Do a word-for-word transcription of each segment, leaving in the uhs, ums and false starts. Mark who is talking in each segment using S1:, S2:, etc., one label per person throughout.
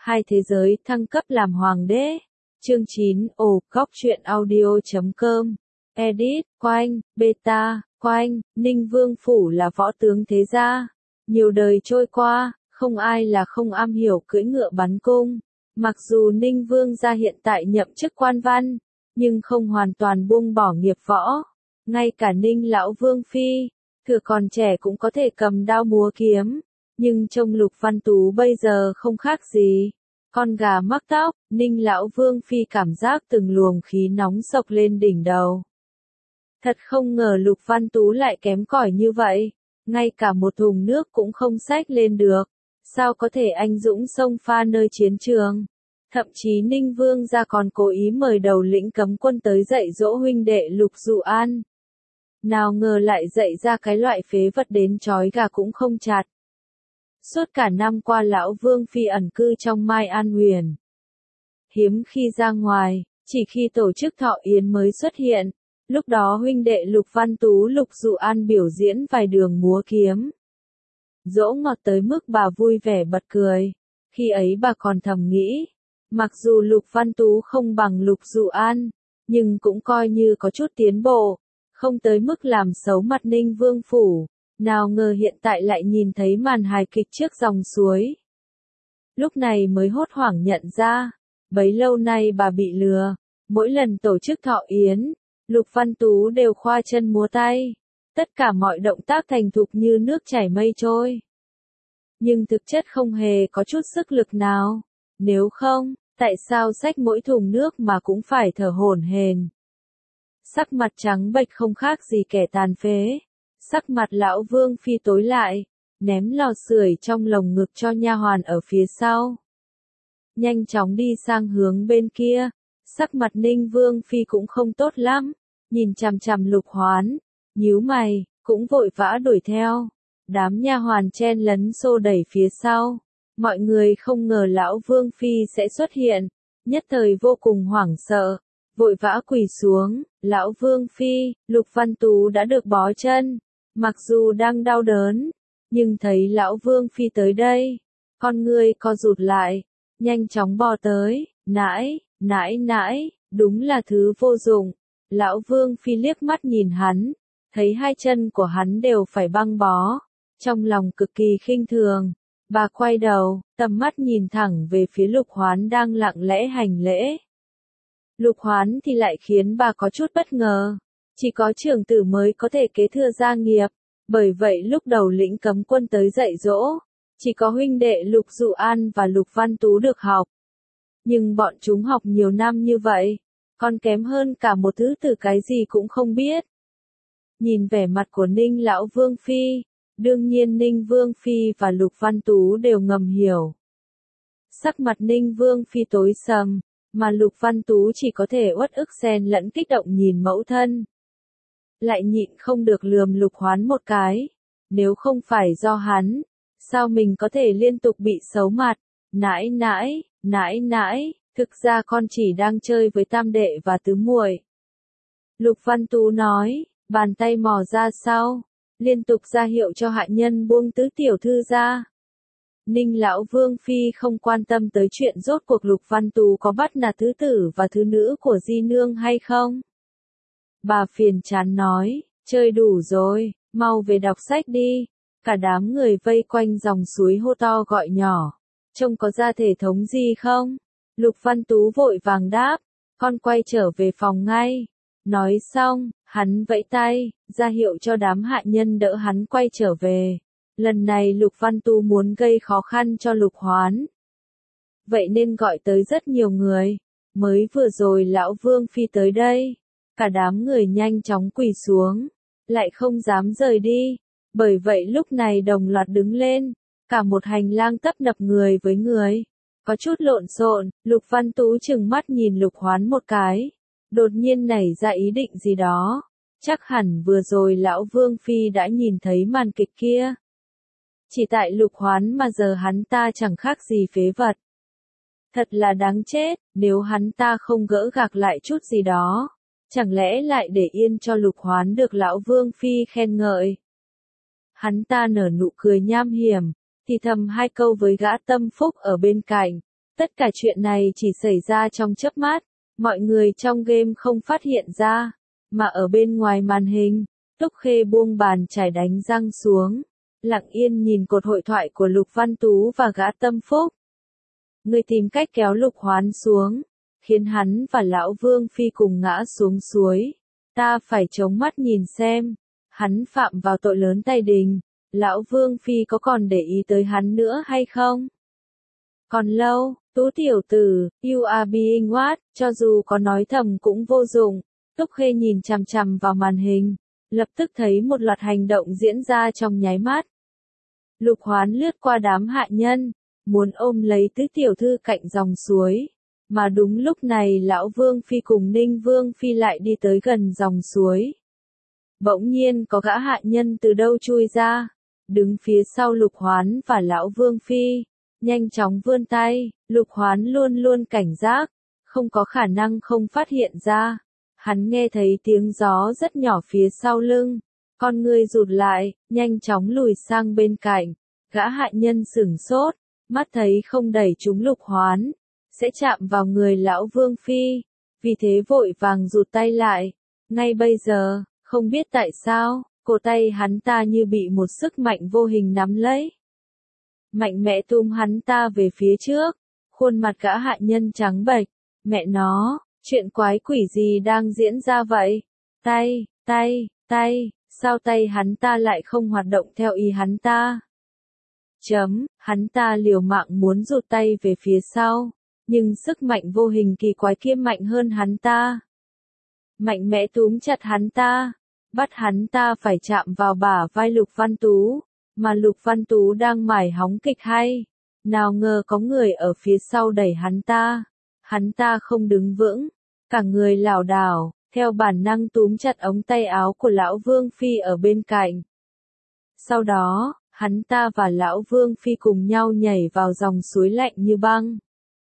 S1: Hai thế giới thăng cấp làm hoàng đế. Chương chín, ồ, cóc truyện audio chấm com. Edit, Quanh, Beta, Quanh, Ninh Vương Phủ là võ tướng thế gia. Nhiều đời trôi qua, không ai là không am hiểu cưỡi ngựa bắn cung. Mặc dù Ninh Vương gia hiện tại nhậm chức quan văn, nhưng không hoàn toàn buông bỏ nghiệp võ. Ngay cả Ninh Lão Vương Phi, thừa còn trẻ cũng có thể cầm đao múa kiếm. Nhưng trông Lục Văn Tú bây giờ không khác gì. Con gà mắc tóc, Ninh Lão Vương Phi cảm giác từng luồng khí nóng sộc lên đỉnh đầu. Thật không ngờ Lục Văn Tú lại kém cỏi như vậy, ngay cả một thùng nước cũng không xách lên được. Sao có thể anh dũng xông pha nơi chiến trường? Thậm chí Ninh Vương gia còn cố ý mời đầu lĩnh cấm quân tới dạy dỗ huynh đệ Lục Dụ An. Nào ngờ lại dạy ra cái loại phế vật đến trói gà cũng không chặt. Suốt cả năm qua Lão Vương Phi ẩn cư trong Mai An Huyền. Hiếm khi ra ngoài, chỉ khi tổ chức thọ yến mới xuất hiện. Lúc đó huynh đệ Lục Văn Tú Lục Dụ An biểu diễn vài đường múa kiếm. Dỗ ngọt tới mức bà vui vẻ bật cười. Khi ấy bà còn thầm nghĩ, mặc dù Lục Văn Tú không bằng Lục Dụ An, nhưng cũng coi như có chút tiến bộ, không tới mức làm xấu mặt Ninh Vương Phủ. Nào ngờ hiện tại lại nhìn thấy màn hài kịch trước dòng suối. Lúc này mới hốt hoảng nhận ra, bấy lâu nay bà bị lừa. Mỗi lần tổ chức thọ yến, Lục Văn Tú đều khoa chân múa tay. Tất cả mọi động tác thành thục như nước chảy mây trôi. Nhưng thực chất không hề có chút sức lực nào. Nếu không, tại sao xách mỗi thùng nước mà cũng phải thở hổn hển? Sắc mặt trắng bệch không khác gì kẻ tàn phế. Sắc mặt Lão Vương Phi tối lại, ném lò sưởi trong lồng ngực cho nha hoàn ở phía sau. Nhanh chóng đi sang hướng bên kia, sắc mặt Ninh Vương Phi cũng không tốt lắm, nhìn chằm chằm Lục Hoán, nhíu mày, cũng vội vã đuổi theo. Đám nha hoàn chen lấn xô đẩy phía sau, mọi người không ngờ Lão Vương Phi sẽ xuất hiện, nhất thời vô cùng hoảng sợ, vội vã quỳ xuống. Lão Vương Phi, Lục Văn Tú đã được bó chân. Mặc dù đang đau đớn, nhưng thấy Lão Vương Phi tới đây, con ngươi co rụt lại, nhanh chóng bò tới, nãi, nãi nãi, đúng là thứ vô dụng. Lão Vương Phi liếc mắt nhìn hắn, thấy hai chân của hắn đều phải băng bó, trong lòng cực kỳ khinh thường, bà quay đầu, tầm mắt nhìn thẳng về phía Lục Hoán đang lặng lẽ hành lễ. Lục Hoán thì lại khiến bà có chút bất ngờ. Chỉ có trưởng tử mới có thể kế thừa gia nghiệp, bởi vậy lúc đầu lĩnh cấm quân tới dạy dỗ, chỉ có huynh đệ Lục Dụ An và Lục Văn Tú được học. Nhưng bọn chúng học nhiều năm như vậy, còn kém hơn cả một thứ từ cái gì cũng không biết. Nhìn vẻ mặt của Ninh Lão Vương Phi, đương nhiên Ninh Vương Phi và Lục Văn Tú đều ngầm hiểu. Sắc mặt Ninh Vương Phi tối sầm, mà Lục Văn Tú chỉ có thể uất ức xen lẫn kích động nhìn mẫu thân. Lại nhịn không được lườm Lục Hoán một cái. Nếu không phải do hắn, sao mình có thể liên tục bị xấu mặt? Nãi nãi, nãi nãi, thực ra con chỉ đang chơi với tam đệ và tứ muội. Lục Văn Tú nói, bàn tay mò ra sau, liên tục ra hiệu cho hạ nhân buông tứ tiểu thư ra. Ninh Lão Vương Phi không quan tâm tới chuyện rốt cuộc Lục Văn Tú có bắt nạt thứ tử và thứ nữ của di nương hay không. Bà phiền chán nói, chơi đủ rồi, mau về đọc sách đi. Cả đám người vây quanh dòng suối hô to gọi nhỏ, trông có ra thể thống gì không? Lục Văn Tú vội vàng đáp, con quay trở về phòng ngay. Nói xong, hắn vẫy tay, ra hiệu cho đám hạ nhân đỡ hắn quay trở về. Lần này Lục Văn Tú muốn gây khó khăn cho Lục Hoán, vậy nên gọi tới rất nhiều người. Mới vừa rồi Lão Vương Phi tới đây, cả đám người nhanh chóng quỳ xuống, lại không dám rời đi. Bởi vậy lúc này đồng loạt đứng lên, cả một hành lang tấp nập người với người. Có chút lộn xộn, Lục Văn Tú chừng mắt nhìn Lục Hoán một cái, đột nhiên nảy ra ý định gì đó. Chắc hẳn vừa rồi Lão Vương Phi đã nhìn thấy màn kịch kia. Chỉ tại Lục Hoán mà giờ hắn ta chẳng khác gì phế vật. Thật là đáng chết, nếu hắn ta không gỡ gạc lại chút gì đó, chẳng lẽ lại để yên cho Lục Hoán được Lão Vương Phi khen ngợi. Hắn ta nở nụ cười nham hiểm, thì thầm hai câu với gã tâm phúc ở bên cạnh, Tất cả chuyện này chỉ xảy ra trong chớp mắt, mọi người trong game không phát hiện ra, mà ở bên ngoài màn hình, Túc Khê buông bàn chải đánh răng xuống, lặng yên nhìn cột hội thoại của Lục Văn Tú và gã Tâm Phúc. Người tìm cách kéo Lục Hoán xuống, khiến hắn và lão Vương Phi cùng ngã xuống suối. Ta phải chống mắt nhìn xem, hắn phạm vào tội lớn Tây Đình, lão Vương Phi có còn để ý tới hắn nữa hay không? Còn lâu, Tú tiểu tử, you are being what, cho dù có nói thầm cũng vô dụng. Túc Khê nhìn chằm chằm vào màn hình, lập tức thấy một loạt hành động diễn ra trong nháy mắt. Lục Hoán lướt qua đám hạ nhân, muốn ôm lấy tứ tiểu thư cạnh dòng suối. Mà đúng lúc này lão Vương Phi cùng Ninh Vương Phi lại đi tới gần dòng suối. Bỗng nhiên có gã hạ nhân từ đâu chui ra, đứng phía sau Lục Hoán và lão Vương Phi, nhanh chóng vươn tay. Lục Hoán luôn luôn cảnh giác, không có khả năng không phát hiện ra. Hắn nghe thấy tiếng gió rất nhỏ phía sau lưng, con người rụt lại, nhanh chóng lùi sang bên cạnh. Gã hạ nhân sửng sốt, mắt thấy không đẩy trúng Lục Hoán, sẽ chạm vào người lão Vương Phi, vì thế vội vàng rụt tay lại. Ngay bây giờ, không biết tại sao, cổ tay hắn ta như bị một sức mạnh vô hình nắm lấy. Mạnh mẽ túm hắn ta về phía trước, khuôn mặt gã hạ nhân trắng bệch. Mẹ nó, chuyện quái quỷ gì đang diễn ra vậy? Tay, tay, tay, sao tay hắn ta lại không hoạt động theo ý hắn ta? Chấm, hắn ta liều mạng muốn rụt tay về phía sau, nhưng sức mạnh vô hình kỳ quái kia mạnh hơn hắn ta. Mạnh mẽ túm chặt hắn ta, bắt hắn ta phải chạm vào bả vai Lục Văn Tú, mà Lục Văn Tú đang mải hóng kịch hay. Nào ngờ có người ở phía sau đẩy hắn ta, hắn ta không đứng vững, cả người lảo đảo, theo bản năng túm chặt ống tay áo của lão Vương Phi ở bên cạnh. Sau đó, hắn ta và lão Vương Phi cùng nhau nhảy vào dòng suối lạnh như băng.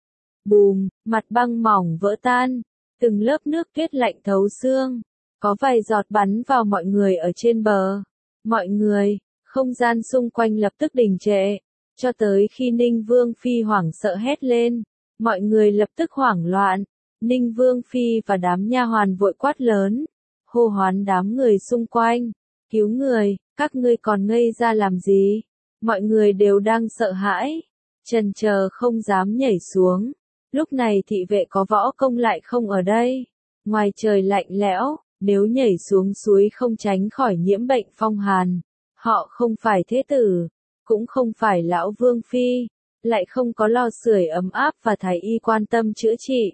S1: Bùm, mặt băng mỏng vỡ tan, từng lớp nước tuyết lạnh thấu xương, có vài giọt bắn vào mọi người ở trên bờ. Mọi người, không gian xung quanh lập tức đình trệ, cho tới khi Ninh Vương Phi hoảng sợ hét lên, mọi người lập tức hoảng loạn. Ninh Vương Phi và đám nha hoàn vội quát lớn, hô hoán đám người xung quanh, cứu người, các ngươi còn ngây ra làm gì? Mọi người đều đang sợ hãi, chần chờ không dám nhảy xuống. Lúc này thị vệ có võ công lại không ở đây, ngoài trời lạnh lẽo, nếu nhảy xuống suối không tránh khỏi nhiễm bệnh phong hàn. Họ không phải thế tử, cũng không phải lão Vương Phi, lại không có lò sưởi ấm áp và thái y quan tâm chữa trị.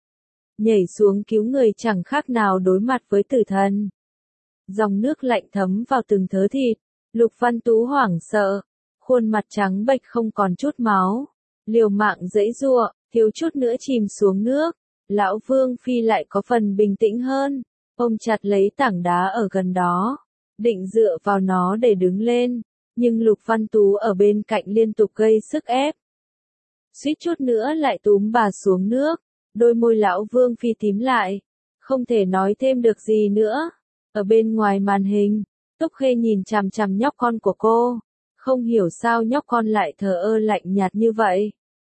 S1: Nhảy xuống cứu người chẳng khác nào đối mặt với tử thần. Dòng nước lạnh thấm vào từng thớ thịt, Lục Văn Tú hoảng sợ, khuôn mặt trắng bệch không còn chút máu, liều mạng giãy giụa, thiếu chút nữa chìm xuống nước. Lão Vương Phi lại có phần bình tĩnh hơn, ôm chặt lấy tảng đá ở gần đó, định dựa vào nó để đứng lên, nhưng Lục Văn Tú ở bên cạnh liên tục gây sức ép. Suýt chút nữa lại túm bà xuống nước, đôi môi lão Vương Phi tím lại, không thể nói thêm được gì nữa. Ở bên ngoài màn hình, Túc Khê nhìn chằm chằm nhóc con của cô, không hiểu sao nhóc con lại thờ ơ lạnh nhạt như vậy.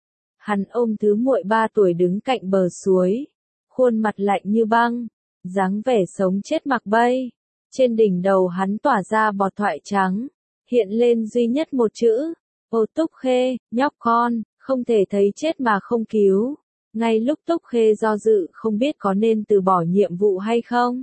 S1: Hắn ôm thứ muội ba tuổi đứng cạnh bờ suối, khuôn mặt lạnh như băng, dáng vẻ sống chết mặc bay. Trên đỉnh đầu hắn tỏa ra bọt thoại trắng, hiện lên duy nhất một chữ, ô Túc Khê, nhóc con, không thể thấy chết mà không cứu. Ngay lúc Túc Khê do dự không biết có nên từ bỏ nhiệm vụ hay không,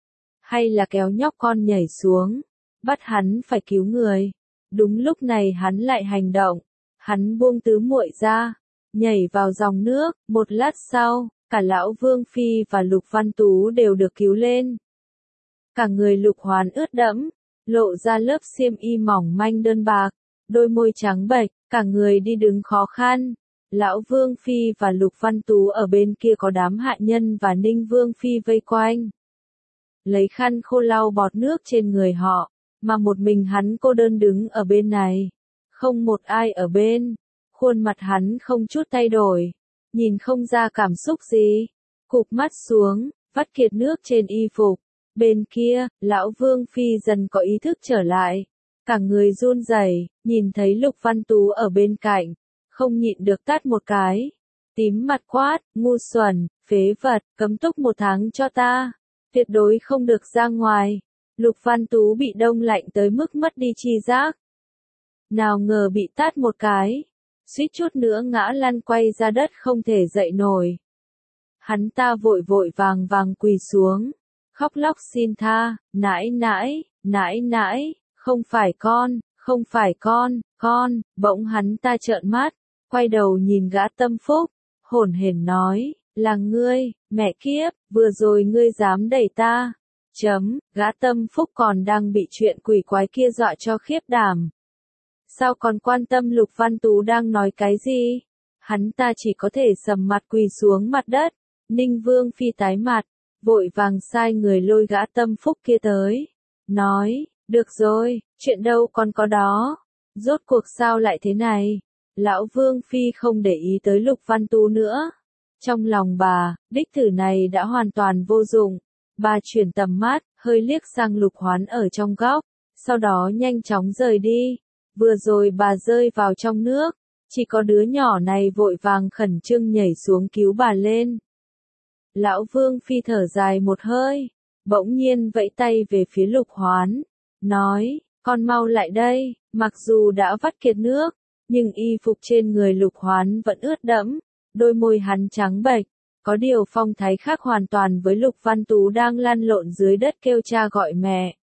S1: hay là kéo nhóc con nhảy xuống, bắt hắn phải cứu người. Đúng lúc này hắn lại hành động, hắn buông tứ muội ra, nhảy vào dòng nước. Một lát sau, cả lão Vương Phi và Lục Văn Tú đều được cứu lên. Cả người Lục Hoán ướt đẫm, lộ ra lớp xiêm y mỏng manh đơn bạc, đôi môi trắng bệch, cả người đi đứng khó khăn. Lão Vương Phi và Lục Văn Tú ở bên kia có đám hạ nhân và Ninh Vương Phi vây quanh, lấy khăn khô lau bọt nước trên người họ, mà một mình hắn cô đơn đứng ở bên này, không một ai ở bên. Khuôn mặt hắn không chút thay đổi, nhìn không ra cảm xúc gì, cụp mắt xuống, vắt kiệt nước trên y phục. Bên kia, lão Vương Phi dần có ý thức trở lại, cả người run rẩy, nhìn thấy Lục Văn Tú ở bên cạnh, không nhịn được tát một cái. Tím mặt quát, ngu xuẩn, phế vật, cấm túc một tháng cho ta. Tuyệt đối không được ra ngoài. Lục Văn Tú bị đông lạnh tới mức mất đi tri giác. Nào ngờ bị tát một cái. Suýt chút nữa ngã lăn quay ra đất không thể dậy nổi. Hắn ta vội vội vàng vàng quỳ xuống. Khóc lóc xin tha, nãi nãi, nãi nãi, không phải con, không phải con, con, bỗng hắn ta trợn mắt, quay đầu nhìn gã Tâm Phúc, hổn hển nói, là ngươi, mẹ kiếp, vừa rồi ngươi dám đẩy ta. Chấm, gã Tâm Phúc còn đang bị chuyện quỷ quái kia dọa cho khiếp đảm. Sao còn quan tâm Lục Văn Tú đang nói cái gì? Hắn ta chỉ có thể sầm mặt quỳ xuống mặt đất. Ninh Vương Phi tái mặt, vội vàng sai người lôi gã Tâm Phúc kia tới. Nói, được rồi, chuyện đâu còn có đó. Rốt cuộc sao lại thế này? Lão Vương Phi không để ý tới Lục Văn Tú nữa. Trong lòng bà, đích tử này đã hoàn toàn vô dụng. Bà chuyển tầm mắt, hơi liếc sang Lục Hoán ở trong góc, sau đó nhanh chóng rời đi. Vừa rồi bà rơi vào trong nước, chỉ có đứa nhỏ này vội vàng khẩn trương nhảy xuống cứu bà lên. Lão Vương Phi thở dài một hơi, bỗng nhiên vẫy tay về phía Lục Hoán, nói, con mau lại đây, mặc dù đã vắt kiệt nước, nhưng y phục trên người Lục Hoán vẫn ướt đẫm, đôi môi hắn trắng bệch, có điều phong thái khác hoàn toàn với Lục Văn Tú đang lăn lộn dưới đất kêu cha gọi mẹ.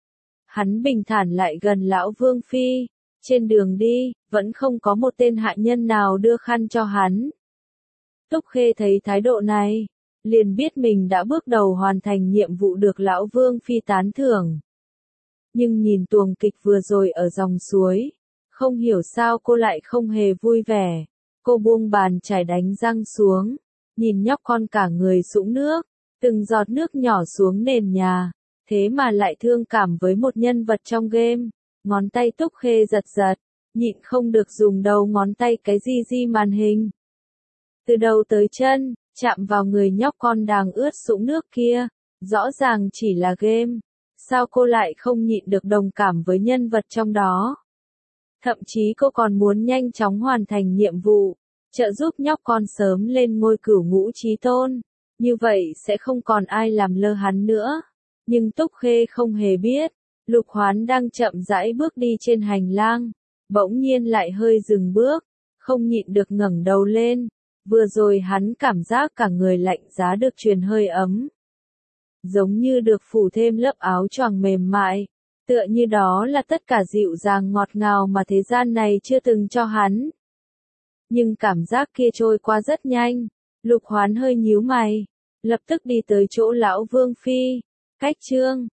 S1: Hắn bình thản lại gần Lão Vương Phi, trên đường đi, vẫn không có một tên hạ nhân nào đưa khăn cho hắn. Túc Khê thấy thái độ này, liền biết mình đã bước đầu hoàn thành nhiệm vụ được Lão Vương Phi tán thưởng. Nhưng nhìn tuồng kịch vừa rồi ở dòng suối, không hiểu sao cô lại không hề vui vẻ. Cô buông bàn chải đánh răng xuống, nhìn nhóc con cả người sũng nước, từng giọt nước nhỏ xuống nền nhà, thế mà lại thương cảm với một nhân vật trong game. Ngón tay Túc Khê giật giật, nhịn không được dùng đầu ngón tay cái di di màn hình. Từ đầu tới chân, chạm vào người nhóc con đang ướt sũng nước kia, rõ ràng chỉ là game. Sao cô lại không nhịn được đồng cảm với nhân vật trong đó? Thậm chí cô còn muốn nhanh chóng hoàn thành nhiệm vụ, trợ giúp nhóc con sớm lên ngôi cửu ngũ chí tôn. Như vậy sẽ không còn ai làm lơ hắn nữa. Nhưng Túc Khê không hề biết, Lục Hoán đang chậm rãi bước đi trên hành lang, bỗng nhiên lại hơi dừng bước, không nhịn được ngẩng đầu lên. Vừa rồi hắn cảm giác cả người lạnh giá được truyền hơi ấm. Giống như được phủ thêm lớp áo choàng mềm mại, tựa như đó là tất cả dịu dàng ngọt ngào mà thế gian này chưa từng cho hắn. Nhưng cảm giác kia trôi qua rất nhanh, Lục Hoán hơi nhíu mày, lập tức đi tới chỗ Lão Vương Phi, cách chương.